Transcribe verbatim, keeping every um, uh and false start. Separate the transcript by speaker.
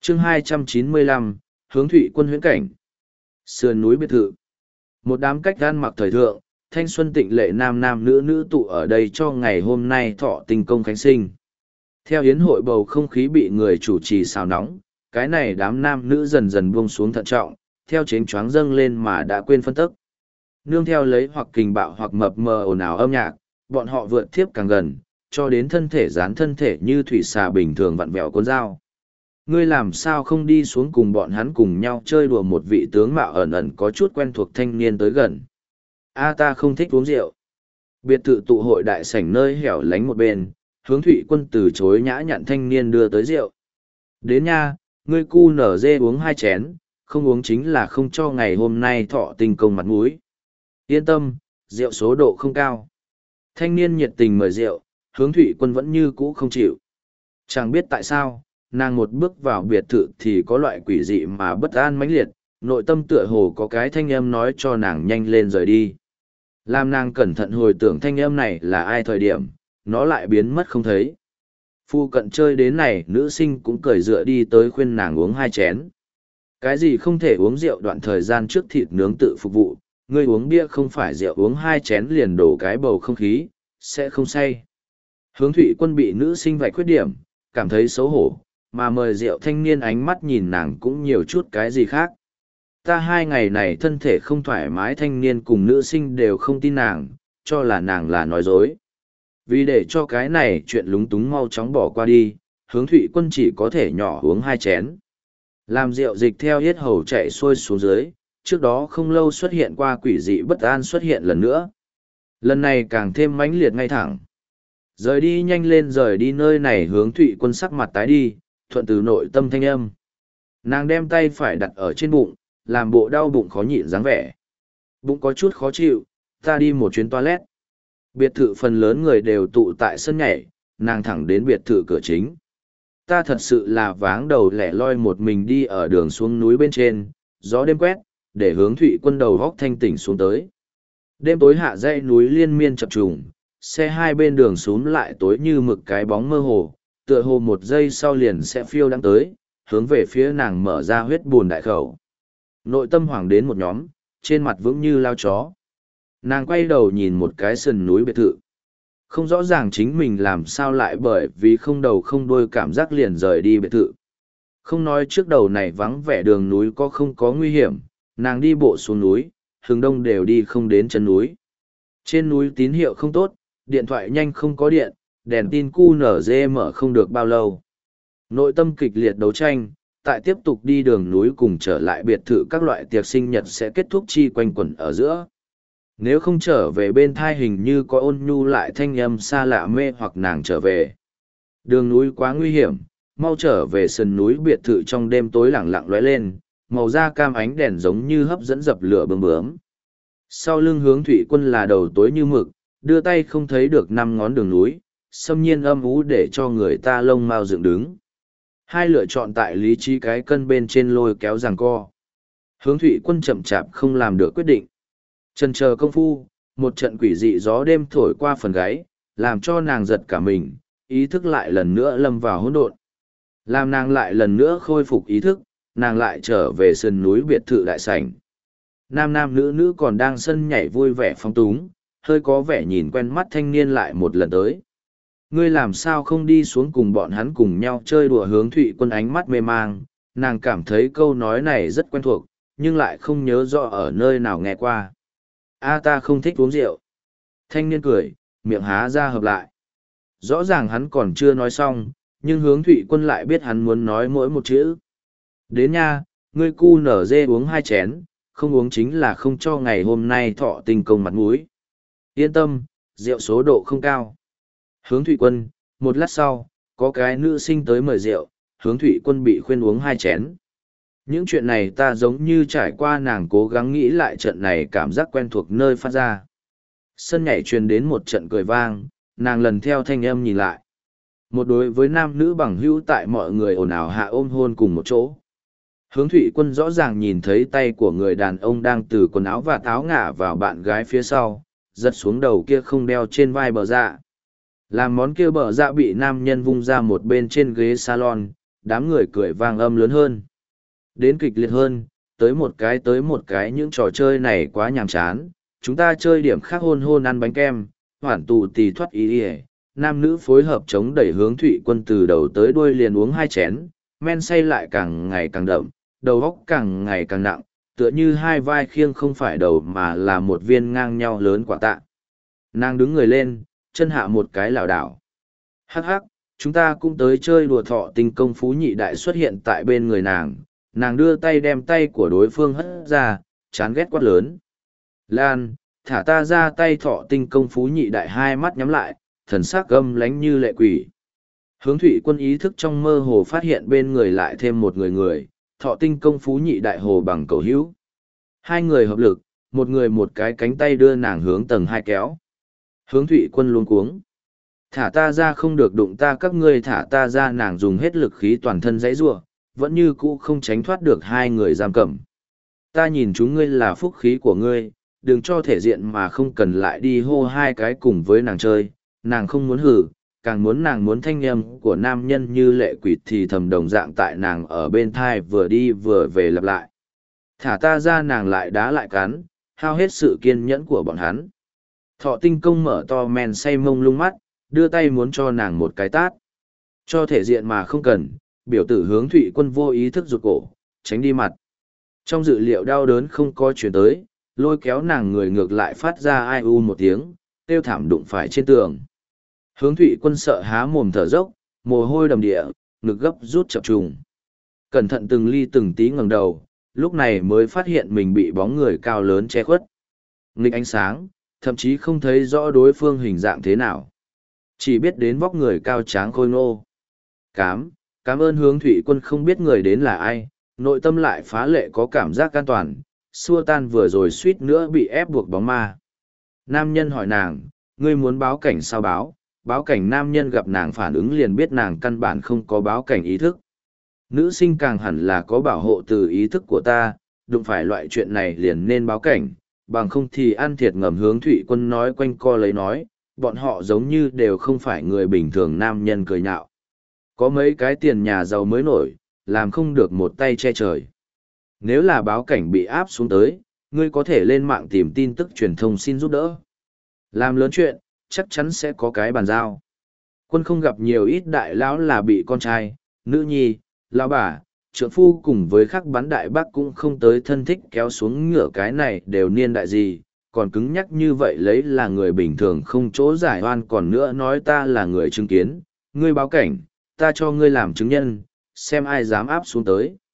Speaker 1: chương hai trăm chín mươi lăm, hướng thụy quân huyễn cảnh. Sườn núi biệt thự. Một đám cách gan mặc thời thượng, thanh xuân tịnh lệ nam nam nữ nữ tụ ở đây cho ngày hôm nay thọ tinh công khánh sinh. Theo yến hội bầu không khí bị người chủ trì xào nóng, cái này đám nam nữ dần dần buông xuống thận trọng, theo chến choáng dâng lên mà đã quên phân tức. Nương theo lấy hoặc kình bạo hoặc mập mờ ồn ào âm nhạc, bọn họ vượt thiếp càng gần, cho đến thân thể dán thân thể như thủy xà bình thường vặn vẹo cuốn dao. Ngươi làm sao không đi xuống cùng bọn hắn cùng nhau chơi đùa? Một vị tướng mạo ẩn ẩn có chút quen thuộc thanh niên tới gần. A ta không thích uống rượu. Biệt thự tụ hội đại sảnh nơi hẻo lánh một bên, hướng thụy quân từ chối nhã nhặn thanh niên đưa tới rượu. Đến nha, ngươi cu nở dê uống hai chén, không uống chính là không cho ngày hôm nay thọ tinh công mặt mũi. Yên tâm, rượu số độ không cao. Thanh niên nhiệt tình mời rượu, hướng thụy quân vẫn như cũ không chịu. Chẳng biết tại sao, nàng một bước vào biệt thự thì có loại quỷ dị mà bất an mãnh liệt, nội tâm tựa hồ có cái thanh âm nói cho nàng nhanh lên rời đi. Làm nàng cẩn thận hồi tưởng thanh âm này là ai thời điểm, nó lại biến mất không thấy. Phu cận chơi đến này, nữ sinh cũng cởi dựa đi tới khuyên nàng uống hai chén. Cái gì không thể uống rượu đoạn thời gian trước thịt nướng tự phục vụ, ngươi uống bia không phải rượu, uống hai chén liền đổ cái bầu không khí, sẽ không say. Hướng thụy quân bị nữ sinh vạch khuyết điểm, cảm thấy xấu hổ, mà mời rượu thanh niên ánh mắt nhìn nàng cũng nhiều chút cái gì khác. Ta hai ngày này thân thể không thoải mái, thanh niên cùng nữ sinh đều không tin nàng, cho là nàng là nói dối. Vì để cho cái này chuyện lúng túng mau chóng bỏ qua đi, hướng thụy quân chỉ có thể nhỏ uống hai chén. Làm rượu dịch theo yết hầu chạy xuôi xuống dưới, trước đó không lâu xuất hiện qua quỷ dị bất an xuất hiện lần nữa. Lần này càng thêm mãnh liệt ngay thẳng. Rời đi, nhanh lên rời đi nơi này. Hướng thụy quân sắc mặt tái đi, thuận từ nội tâm thanh âm. Nàng đem tay phải đặt ở trên bụng, làm bộ đau bụng khó nhịn dáng vẻ. Bụng có chút khó chịu, ta đi một chuyến toilet. Biệt thự phần lớn người đều tụ tại sân nhảy, nàng thẳng đến biệt thự cửa chính. Ta thật sự là váng đầu lẻ loi một mình đi ở đường xuống núi bên trên, gió đêm quét, để hướng thụy quân đầu góc thanh tỉnh xuống tới. Đêm tối hạ dãy núi liên miên chập trùng, xe hai bên đường xúm lại tối như mực cái bóng mơ hồ, tựa hồ một giây sau liền sẽ phiêu đang tới, hướng về phía nàng mở ra huyết buồn đại khẩu. Nội tâm hoảng đến một nhóm, trên mặt vững như lao chó. Nàng quay đầu nhìn một cái sườn núi biệt thự. Không rõ ràng chính mình làm sao lại bởi vì không đầu không đuôi cảm giác liền rời đi biệt thự. Không nói trước đầu này vắng vẻ đường núi có không có nguy hiểm, nàng đi bộ xuống núi, hướng đông đều đi không đến chân núi. Trên núi tín hiệu không tốt, điện thoại nhanh không có điện, đèn tin cu nở dê mở không được bao lâu. Nội tâm kịch liệt đấu tranh, tại tiếp tục đi đường núi cùng trở lại biệt thự các loại tiệc sinh nhật sẽ kết thúc chi quanh quẩn ở giữa. Nếu không trở về bên thai hình như có ôn nhu lại thanh âm xa lạ mê hoặc nàng trở về. Đường núi quá nguy hiểm, mau trở về sườn núi biệt thự. Trong đêm tối lẳng lặng lóe lên, màu da cam ánh đèn giống như hấp dẫn dập lửa bướm bướm. Sau lưng hướng thụy quân là đầu tối như mực, đưa tay không thấy được năm ngón đường núi, xâm nhiên âm ú để cho người ta lông mau dựng đứng. Hai lựa chọn tại lý trí cái cân bên trên lôi kéo giằng co. Hướng thụy quân chậm chạp không làm được quyết định. Chần chờ công phu, một trận quỷ dị gió đêm thổi qua phần gáy, làm cho nàng giật cả mình, ý thức lại lần nữa lâm vào hỗn độn. Làm nàng lại lần nữa khôi phục ý thức, nàng lại trở về sườn núi biệt thự đại sảnh. Nam nam nữ nữ còn đang sân nhảy vui vẻ phong túng, hơi có vẻ nhìn quen mắt thanh niên lại một lần tới. Ngươi làm sao không đi xuống cùng bọn hắn cùng nhau chơi đùa? Hướng thụy quân ánh mắt mê mang, nàng cảm thấy câu nói này rất quen thuộc, nhưng lại không nhớ rõ ở nơi nào nghe qua. A ta không thích uống rượu. Thanh niên cười, miệng há ra hợp lại. Rõ ràng hắn còn chưa nói xong, nhưng hướng thụy quân lại biết hắn muốn nói mỗi một chữ. Đến nha, ngươi cu nở dê uống hai chén, không uống chính là không cho ngày hôm nay thọ tinh công mặt mũi. Yên tâm, rượu số độ không cao. Hướng thụy quân, một lát sau, có cái nữ sinh tới mời rượu, hướng thụy quân bị khuyên uống hai chén. Những chuyện này ta giống như trải qua, nàng cố gắng nghĩ lại trận này cảm giác quen thuộc nơi phát ra. Sân nhảy truyền đến một trận cười vang, nàng lần theo thanh âm nhìn lại. Một đối với nam nữ bằng hữu tại mọi người ồn ào hạ ôm hôn cùng một chỗ. Hướng thụy quân rõ ràng nhìn thấy tay của người đàn ông đang từ quần áo và táo ngả vào bạn gái phía sau, giật xuống đầu kia không đeo trên vai bờ dạ. Làm món kia bờ dạ bị nam nhân vung ra một bên trên ghế salon, đám người cười vang âm lớn hơn. Đến kịch liệt hơn, tới một cái tới một cái những trò chơi này quá nhàm chán, chúng ta chơi điểm khác hôn hôn ăn bánh kem, hoản tù tì thoát ý ỉa. Nam nữ phối hợp chống đẩy hướng Thụy Quân từ đầu tới đuôi liền uống hai chén, men say lại càng ngày càng đậm, đầu óc càng ngày càng nặng, tựa như hai vai khiêng không phải đầu mà là một viên ngang nhau lớn quả tạ. Nàng đứng người lên, chân hạ một cái lảo đảo. Hắc hắc, chúng ta cũng tới chơi đùa thọ tinh công phú nhị đại xuất hiện tại bên người nàng, nàng đưa tay đem tay của đối phương hất ra, chán ghét quát lớn. Lan, thả ta ra, tay thọ tinh công phú nhị đại hai mắt nhắm lại, thần sắc gâm lánh như lệ quỷ. Hướng Thụy Quân ý thức trong mơ hồ phát hiện bên người lại thêm một người người, thọ tinh công phú nhị đại hồ bằng cầu hữu. Hai người hợp lực, một người một cái cánh tay đưa nàng hướng tầng hai kéo. Hướng Thụy Quân luống cuống. Thả ta ra, không được đụng ta, các ngươi thả ta ra, nàng dùng hết lực khí toàn thân dãy giụa, vẫn như cũ không tránh thoát được hai người giam cầm. Ta nhìn chúng ngươi là phúc khí của ngươi, đừng cho thể diện mà không cần lại đi hô hai cái cùng với nàng chơi, nàng không muốn hử, càng muốn nàng muốn thanh âm của nam nhân như lệ quỷ thì thầm đồng dạng tại nàng ở bên thai vừa đi vừa về lặp lại. Thả ta ra, nàng lại đá lại cắn, hao hết sự kiên nhẫn của bọn hắn. Thọ tinh công mở to men say mông lung mắt, đưa tay muốn cho nàng một cái tát. Cho thể diện mà không cần, biểu tử Hướng Thụy Quân vô ý thức rụt cổ, tránh đi mặt. Trong dự liệu đau đớn không có chuyển tới, lôi kéo nàng người ngược lại phát ra ai u một tiếng, tiêu thảm đụng phải trên tường. Hướng Thụy Quân sợ há mồm thở dốc, mồ hôi đầm địa, ngực gấp rút chập trùng. Cẩn thận từng ly từng tí ngẩng đầu, lúc này mới phát hiện mình bị bóng người cao lớn che khuất. Nghịch ánh sáng, thậm chí không thấy rõ đối phương hình dạng thế nào. Chỉ biết đến vóc người cao tráng khôi ngô. Cám, cảm ơn Hướng Thụy Quân không biết người đến là ai, nội tâm lại phá lệ có cảm giác an toàn, xua tan vừa rồi suýt nữa bị ép buộc bóng ma. Nam nhân hỏi nàng, ngươi muốn báo cảnh sao? Báo? Báo cảnh. Nam nhân gặp nàng phản ứng liền biết nàng căn bản không có báo cảnh ý thức. Nữ sinh càng hẳn là có bảo hộ từ ý thức của ta, đụng phải loại chuyện này liền nên báo cảnh, bằng không thì ăn thiệt ngầm. Hướng Thụy Quân nói quanh co lấy nói, bọn họ giống như đều không phải người bình thường. Nam nhân cười nhạo. Có mấy cái tiền nhà giàu mới nổi, làm không được một tay che trời. Nếu là báo cảnh bị áp xuống tới, ngươi có thể lên mạng tìm tin tức truyền thông xin giúp đỡ. Làm lớn chuyện, chắc chắn sẽ có cái bàn giao. Quân không gặp nhiều ít đại lão là bị con trai, nữ nhi, lão bà, trượng phu cùng với khắc bắn đại bác cũng không tới thân thích kéo xuống ngựa, cái này đều niên đại gì, còn cứng nhắc như vậy lấy là người bình thường không chỗ giải oan. Còn nữa nói ta là người chứng kiến, ngươi báo cảnh, ta cho ngươi làm chứng nhân, xem ai dám áp xuống tới.